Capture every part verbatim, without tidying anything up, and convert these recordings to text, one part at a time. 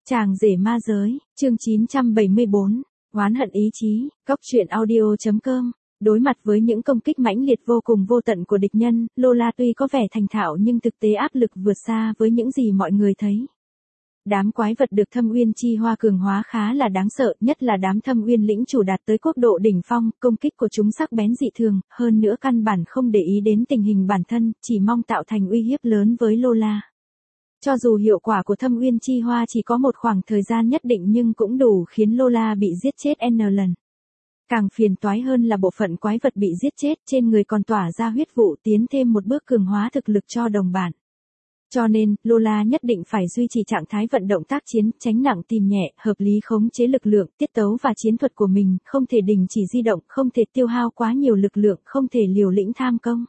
Chàng rể ma giới, chương chín trăm bảy mươi bốn, oán hận ý chí, góc truyện audio chấm com. Đối mặt với những công kích mãnh liệt vô cùng vô tận của địch nhân, Lola tuy có vẻ thành thạo nhưng thực tế áp lực vượt xa với những gì mọi người thấy. Đám quái vật được Thâm Uyên Chi Hoa cường hóa khá là đáng sợ, nhất là đám Thâm Uyên lĩnh chủ đạt tới quốc độ đỉnh phong, công kích của chúng sắc bén dị thường, hơn nữa căn bản không để ý đến tình hình bản thân, chỉ mong tạo thành uy hiếp lớn với Lola. Cho dù hiệu quả của Thâm Uyên Chi Hoa chỉ có một khoảng thời gian nhất định nhưng cũng đủ khiến Lola bị giết chết N lần. Càng phiền toái hơn là bộ phận quái vật bị giết chết trên người còn tỏa ra huyết vụ tiến thêm một bước cường hóa thực lực cho đồng bạn. Cho nên, Lola nhất định phải duy trì trạng thái vận động tác chiến, tránh nặng tìm nhẹ, hợp lý khống chế lực lượng, tiết tấu và chiến thuật của mình, không thể đình chỉ di động, không thể tiêu hao quá nhiều lực lượng, không thể liều lĩnh tham công.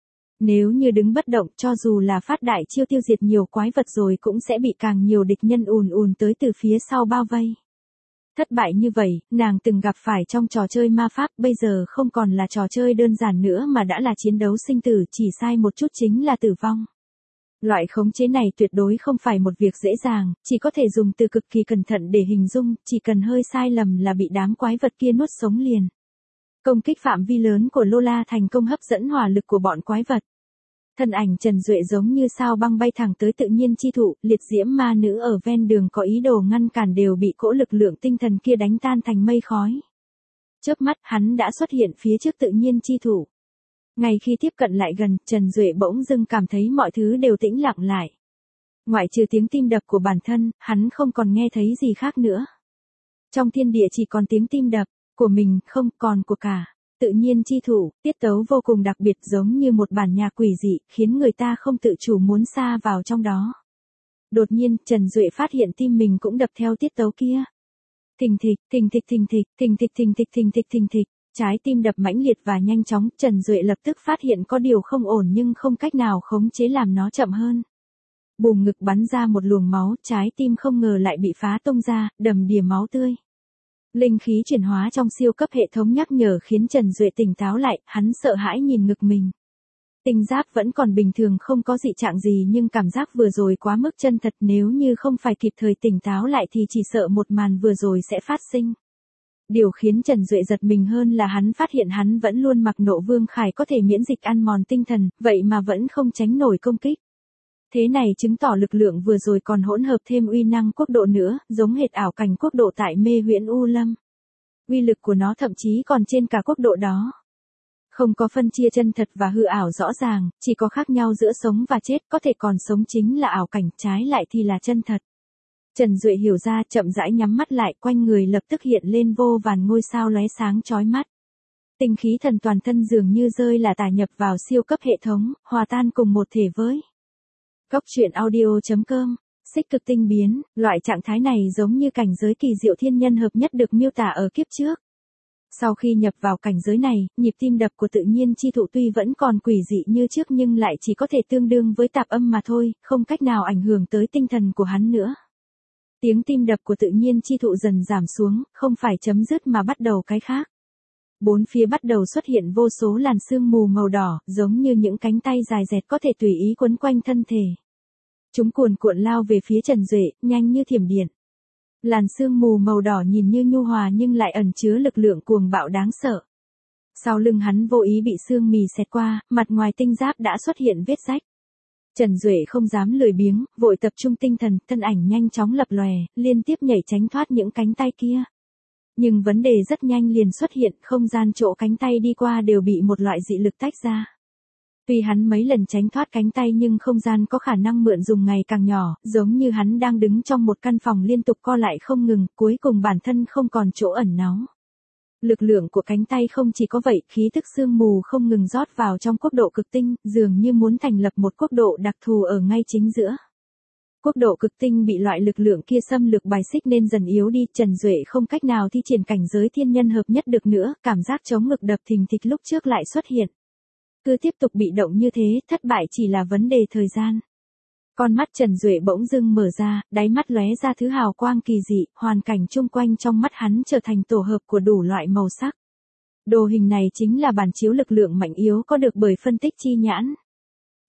Nếu như đứng bất động, cho dù là phát đại chiêu tiêu diệt nhiều quái vật rồi cũng sẽ bị càng nhiều địch nhân ùn ùn tới từ phía sau bao vây. Thất bại như vậy, nàng từng gặp phải trong trò chơi ma pháp, bây giờ không còn là trò chơi đơn giản nữa mà đã là chiến đấu sinh tử, chỉ sai một chút chính là tử vong. Loại khống chế này tuyệt đối không phải một việc dễ dàng, chỉ có thể dùng từ cực kỳ cẩn thận để hình dung, chỉ cần hơi sai lầm là bị đám quái vật kia nuốt sống liền. Công kích phạm vi lớn của Lola thành công hấp dẫn hỏa lực của bọn quái vật. Thân ảnh Trần Duệ giống như sao băng bay thẳng tới Tự Nhiên Chi Thụ, liệt diễm ma nữ ở ven đường có ý đồ ngăn cản đều bị cỗ lực lượng tinh thần kia đánh tan thành mây khói. Chớp mắt hắn đã xuất hiện phía trước Tự Nhiên Chi Thụ. Ngay khi tiếp cận lại gần, Trần Duệ bỗng dưng cảm thấy mọi thứ đều tĩnh lặng lại. Ngoại trừ tiếng tim đập của bản thân, hắn không còn nghe thấy gì khác nữa. Trong thiên địa chỉ còn tiếng tim đập của mình, không còn của cả Tự Nhiên Chi Thụ, tiết tấu vô cùng đặc biệt giống như một bản nhạc quỷ dị, khiến người ta không tự chủ muốn sa vào trong đó. Đột nhiên, Trần Duệ phát hiện tim mình cũng đập theo tiết tấu kia. Thình thịch, thình thịch thình thịch, thình thịch thình thịch thình thịch thình thịch, trái tim đập mãnh liệt và nhanh chóng, Trần Duệ lập tức phát hiện có điều không ổn nhưng không cách nào khống chế làm nó chậm hơn. Bùm ngực bắn ra một luồng máu, trái tim không ngờ lại bị phá tung ra, đầm đìa máu tươi. Linh khí chuyển hóa trong siêu cấp hệ thống nhắc nhở khiến Trần Duệ tỉnh táo lại, hắn sợ hãi nhìn ngực mình. Tinh giáp vẫn còn bình thường không có dị trạng gì nhưng cảm giác vừa rồi quá mức chân thật, nếu như không phải kịp thời tỉnh táo lại thì chỉ sợ một màn vừa rồi sẽ phát sinh. Điều khiến Trần Duệ giật mình hơn là hắn phát hiện hắn vẫn luôn mặc Nộ Vương Khải có thể miễn dịch ăn mòn tinh thần, vậy mà vẫn không tránh nổi công kích. Thế này chứng tỏ lực lượng vừa rồi còn hỗn hợp thêm uy năng quốc độ nữa, giống hệt ảo cảnh quốc độ tại Mê Huyễn U Lâm. Uy lực của nó thậm chí còn trên cả quốc độ đó. Không có phân chia chân thật và hư ảo rõ ràng, chỉ có khác nhau giữa sống và chết, có thể còn sống chính là ảo cảnh, trái lại thì là chân thật. Trần Duệ hiểu ra, chậm rãi nhắm mắt lại, quanh người lập tức hiện lên vô vàn ngôi sao lóe sáng chói mắt. Tinh khí thần toàn thân dường như rơi là tả nhập vào siêu cấp hệ thống, hòa tan cùng một thể với. Góc truyện audio chấm com, xích cực tinh biến, loại trạng thái này giống như cảnh giới kỳ diệu thiên nhân hợp nhất được miêu tả ở kiếp trước. Sau khi nhập vào cảnh giới này, nhịp tim đập của Tự Nhiên Chi Thụ tuy vẫn còn quỷ dị như trước nhưng lại chỉ có thể tương đương với tạp âm mà thôi, không cách nào ảnh hưởng tới tinh thần của hắn nữa. Tiếng tim đập của Tự Nhiên Chi Thụ dần giảm xuống, không phải chấm dứt mà bắt đầu cái khác. Bốn phía bắt đầu xuất hiện vô số làn sương mù màu đỏ, giống như những cánh tay dài dẹt có thể tùy ý quấn quanh thân thể. Chúng cuồn cuộn lao về phía Trần Duệ, nhanh như thiểm điện. Làn sương mù màu đỏ nhìn như nhu hòa nhưng lại ẩn chứa lực lượng cuồng bạo đáng sợ. Sau lưng hắn vô ý bị sương mì xẹt qua, mặt ngoài tinh giáp đã xuất hiện vết rách. Trần Duệ không dám lười biếng, vội tập trung tinh thần, thân ảnh nhanh chóng lập lòe, liên tiếp nhảy tránh thoát những cánh tay kia. Nhưng vấn đề rất nhanh liền xuất hiện, không gian chỗ cánh tay đi qua đều bị một loại dị lực tách ra. Tuy hắn mấy lần tránh thoát cánh tay nhưng không gian có khả năng mượn dùng ngày càng nhỏ, giống như hắn đang đứng trong một căn phòng liên tục co lại không ngừng, cuối cùng bản thân không còn chỗ ẩn náu. Lực lượng của cánh tay không chỉ có vậy, khí tức sương mù không ngừng rót vào trong quốc độ cực tinh, dường như muốn thành lập một quốc độ đặc thù ở ngay chính giữa. Quốc độ cực tinh bị loại lực lượng kia xâm lược bài xích nên dần yếu đi, Trần Duệ không cách nào thi triển cảnh giới thiên nhân hợp nhất được nữa, cảm giác chống ngực đập thình thịch lúc trước lại xuất hiện. Cứ tiếp tục bị động như thế, thất bại chỉ là vấn đề thời gian. Con mắt Trần Duệ bỗng dưng mở ra, đáy mắt lóe ra thứ hào quang kỳ dị, hoàn cảnh chung quanh trong mắt hắn trở thành tổ hợp của đủ loại màu sắc. Đồ hình này chính là bản chiếu lực lượng mạnh yếu có được bởi phân tích chi nhãn.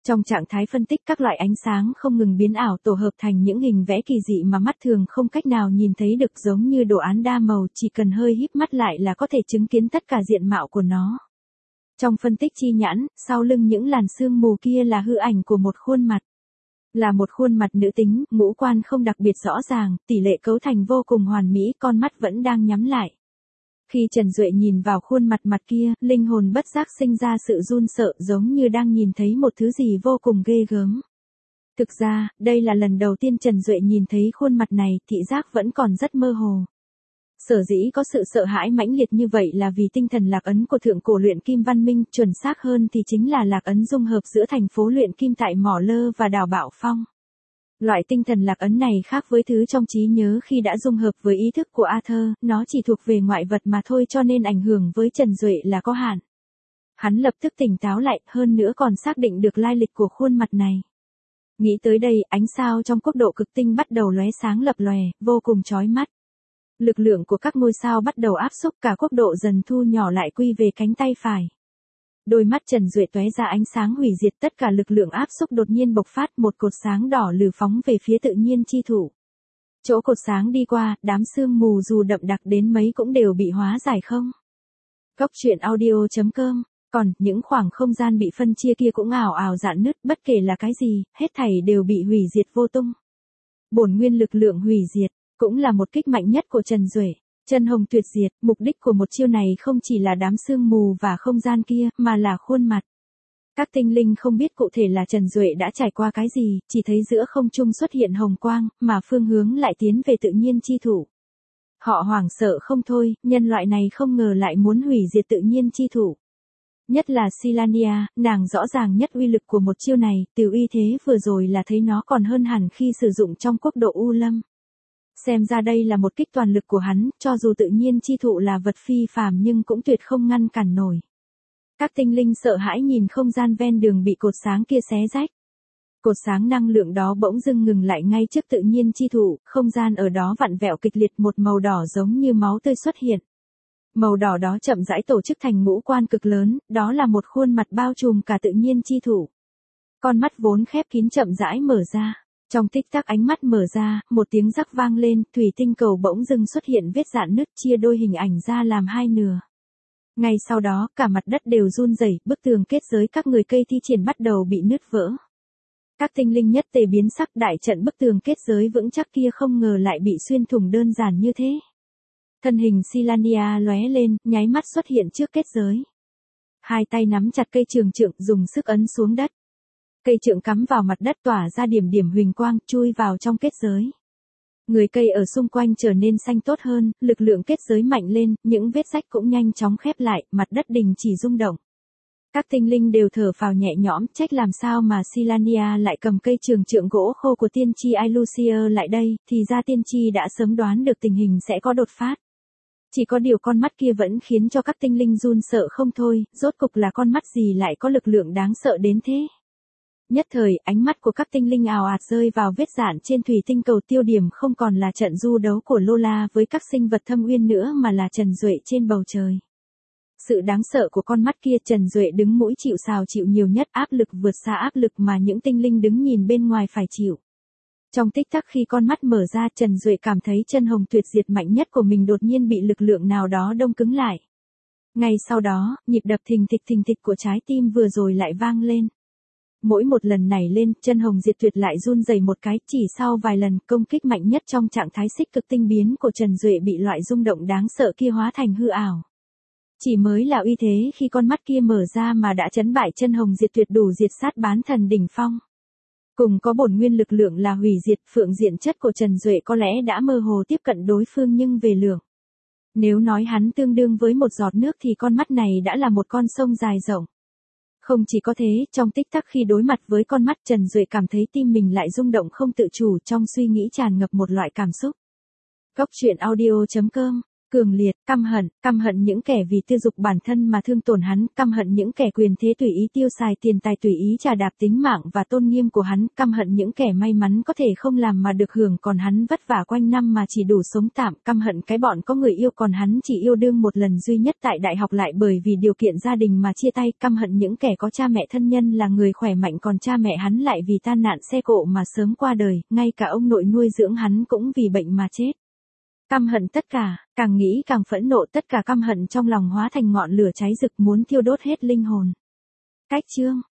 Trong trạng thái phân tích các loại ánh sáng không ngừng biến ảo tổ hợp thành những hình vẽ kỳ dị mà mắt thường không cách nào nhìn thấy được, giống như đồ án đa màu, chỉ cần hơi híp mắt lại là có thể chứng kiến tất cả diện mạo của nó. Trong phân tích chi nhãn, sau lưng những làn sương mù kia là hư ảnh của một khuôn mặt. Là một khuôn mặt nữ tính, ngũ quan không đặc biệt rõ ràng, tỷ lệ cấu thành vô cùng hoàn mỹ, con mắt vẫn đang nhắm lại. Khi Trần Duệ nhìn vào khuôn mặt mặt kia, linh hồn bất giác sinh ra sự run sợ, giống như đang nhìn thấy một thứ gì vô cùng ghê gớm. Thực ra, đây là lần đầu tiên Trần Duệ nhìn thấy khuôn mặt này, thị giác vẫn còn rất mơ hồ. Sở dĩ có sự sợ hãi mãnh liệt như vậy là vì tinh thần lạc ấn của thượng cổ luyện kim văn minh, chuẩn xác hơn thì chính là lạc ấn dung hợp giữa thành phố luyện kim tại Mỏ Lơ và đảo Bạo Phong. Loại tinh thần lạc ấn này khác với thứ trong trí nhớ khi đã dung hợp với ý thức của Arthur, nó chỉ thuộc về ngoại vật mà thôi, cho nên ảnh hưởng với Trần Duệ là có hạn. Hắn lập tức tỉnh táo lại, hơn nữa còn xác định được lai lịch của khuôn mặt này. Nghĩ tới đây, ánh sao trong quốc độ cực tinh bắt đầu lóe sáng lập lòe, vô cùng chói mắt. Lực lượng của các ngôi sao bắt đầu áp xúc, cả quốc độ dần thu nhỏ lại quy về cánh tay phải. Đôi mắt Trần Duệ tóe ra ánh sáng hủy diệt, tất cả lực lượng áp xúc đột nhiên bộc phát, một cột sáng đỏ lừ phóng về phía tự nhiên chi thủ. Chỗ cột sáng đi qua, đám sương mù dù đậm đặc đến mấy cũng đều bị hóa giải không. Góc truyện audio chấm com. Còn, những khoảng không gian bị phân chia kia cũng ảo ảo rạn nứt, bất kể là cái gì, hết thảy đều bị hủy diệt vô tung. Bổn nguyên lực lượng hủy diệt, cũng là một kích mạnh nhất của Trần Duệ. Chân hồng tuyệt diệt, mục đích của một chiêu này không chỉ là đám sương mù và không gian kia, mà là khuôn mặt. Các tinh linh không biết cụ thể là Trần Duệ đã trải qua cái gì, chỉ thấy giữa không trung xuất hiện hồng quang, mà phương hướng lại tiến về tự nhiên chi thủ. Họ hoảng sợ không thôi, nhân loại này không ngờ lại muốn hủy diệt tự nhiên chi thủ. Nhất là Silania, nàng rõ ràng nhất uy lực của một chiêu này, từ uy thế vừa rồi là thấy nó còn hơn hẳn khi sử dụng trong quốc độ U Lâm. Xem ra đây là một kích toàn lực của hắn, cho dù tự nhiên chi thụ là vật phi phàm nhưng cũng tuyệt không ngăn cản nổi. Các tinh linh sợ hãi nhìn không gian ven đường bị cột sáng kia xé rách. Cột sáng năng lượng đó bỗng dưng ngừng lại ngay trước tự nhiên chi thụ, không gian ở đó vặn vẹo kịch liệt, một màu đỏ giống như máu tươi xuất hiện. Màu đỏ đó chậm rãi tổ chức thành ngũ quan cực lớn, đó là một khuôn mặt bao trùm cả tự nhiên chi thụ. Con mắt vốn khép kín chậm rãi mở ra. Trong tích tắc ánh mắt mở ra, một tiếng rắc vang lên, thủy tinh cầu bỗng dưng xuất hiện vết rạn nứt, chia đôi hình ảnh ra làm hai nửa. Ngay sau đó, cả mặt đất đều run rẩy, bức tường kết giới các người cây thi triển bắt đầu bị nứt vỡ. Các tinh linh nhất tề biến sắc, đại trận bức tường kết giới vững chắc kia không ngờ lại bị xuyên thủng đơn giản như thế. Thân hình Silania lóe lên, nháy mắt xuất hiện trước kết giới. Hai tay nắm chặt cây trường trượng, dùng sức ấn xuống đất. Cây trượng cắm vào mặt đất tỏa ra điểm điểm huỳnh quang, chui vào trong kết giới. Người cây ở xung quanh trở nên xanh tốt hơn, lực lượng kết giới mạnh lên, những vết rách cũng nhanh chóng khép lại, mặt đất đình chỉ rung động. Các tinh linh đều thở phào nhẹ nhõm, trách làm sao mà Silania lại cầm cây trường trượng gỗ khô của tiên tri Ilusia lại đây, thì ra tiên tri đã sớm đoán được tình hình sẽ có đột phát. Chỉ có điều con mắt kia vẫn khiến cho các tinh linh run sợ không thôi, rốt cục là con mắt gì lại có lực lượng đáng sợ đến thế. Nhất thời, ánh mắt của các tinh linh ào ạt rơi vào vết rạn trên thủy tinh cầu, tiêu điểm không còn là trận du đấu của Lola với các sinh vật thâm uyên nữa mà là Trần Duệ trên bầu trời. Sự đáng sợ của con mắt kia, Trần Duệ đứng mũi chịu sào chịu nhiều nhất, áp lực vượt xa áp lực mà những tinh linh đứng nhìn bên ngoài phải chịu. Trong tích tắc khi con mắt mở ra, Trần Duệ cảm thấy chân hồng tuyệt diệt mạnh nhất của mình đột nhiên bị lực lượng nào đó đông cứng lại. Ngay sau đó, nhịp đập thình thịch thình thịch của trái tim vừa rồi lại vang lên. Mỗi một lần này lên, chân hồng diệt tuyệt lại run rẩy một cái, chỉ sau vài lần công kích mạnh nhất trong trạng thái xích cực tinh biến của Trần Duệ bị loại rung động đáng sợ kia hóa thành hư ảo. Chỉ mới là uy thế khi con mắt kia mở ra mà đã chấn bại chân hồng diệt tuyệt, đủ diệt sát bán thần đỉnh phong. Cùng có bổn nguyên lực lượng là hủy diệt, phượng diện chất của Trần Duệ có lẽ đã mơ hồ tiếp cận đối phương, nhưng về lượng. Nếu nói hắn tương đương với một giọt nước thì con mắt này đã là một con sông dài rộng. Không chỉ có thế, trong tích tắc khi đối mặt với con mắt, Trần Duệ cảm thấy tim mình lại rung động không tự chủ, trong suy nghĩ tràn ngập một loại cảm xúc. Góc truyện audio chấm com Cường liệt, căm hận, căm hận những kẻ vì tiêu dục bản thân mà thương tổn hắn, căm hận những kẻ quyền thế tùy ý tiêu xài tiền tài tùy ý trà đạp tính mạng và tôn nghiêm của hắn, căm hận những kẻ may mắn có thể không làm mà được hưởng còn hắn vất vả quanh năm mà chỉ đủ sống tạm, căm hận cái bọn có người yêu còn hắn chỉ yêu đương một lần duy nhất tại đại học lại bởi vì điều kiện gia đình mà chia tay, căm hận những kẻ có cha mẹ thân nhân là người khỏe mạnh còn cha mẹ hắn lại vì tai nạn xe cộ mà sớm qua đời, ngay cả ông nội nuôi dưỡng hắn cũng vì bệnh mà chết. Căm hận tất cả, càng nghĩ càng phẫn nộ, tất cả căm hận trong lòng hóa thành ngọn lửa cháy rực muốn thiêu đốt hết linh hồn. Cách chương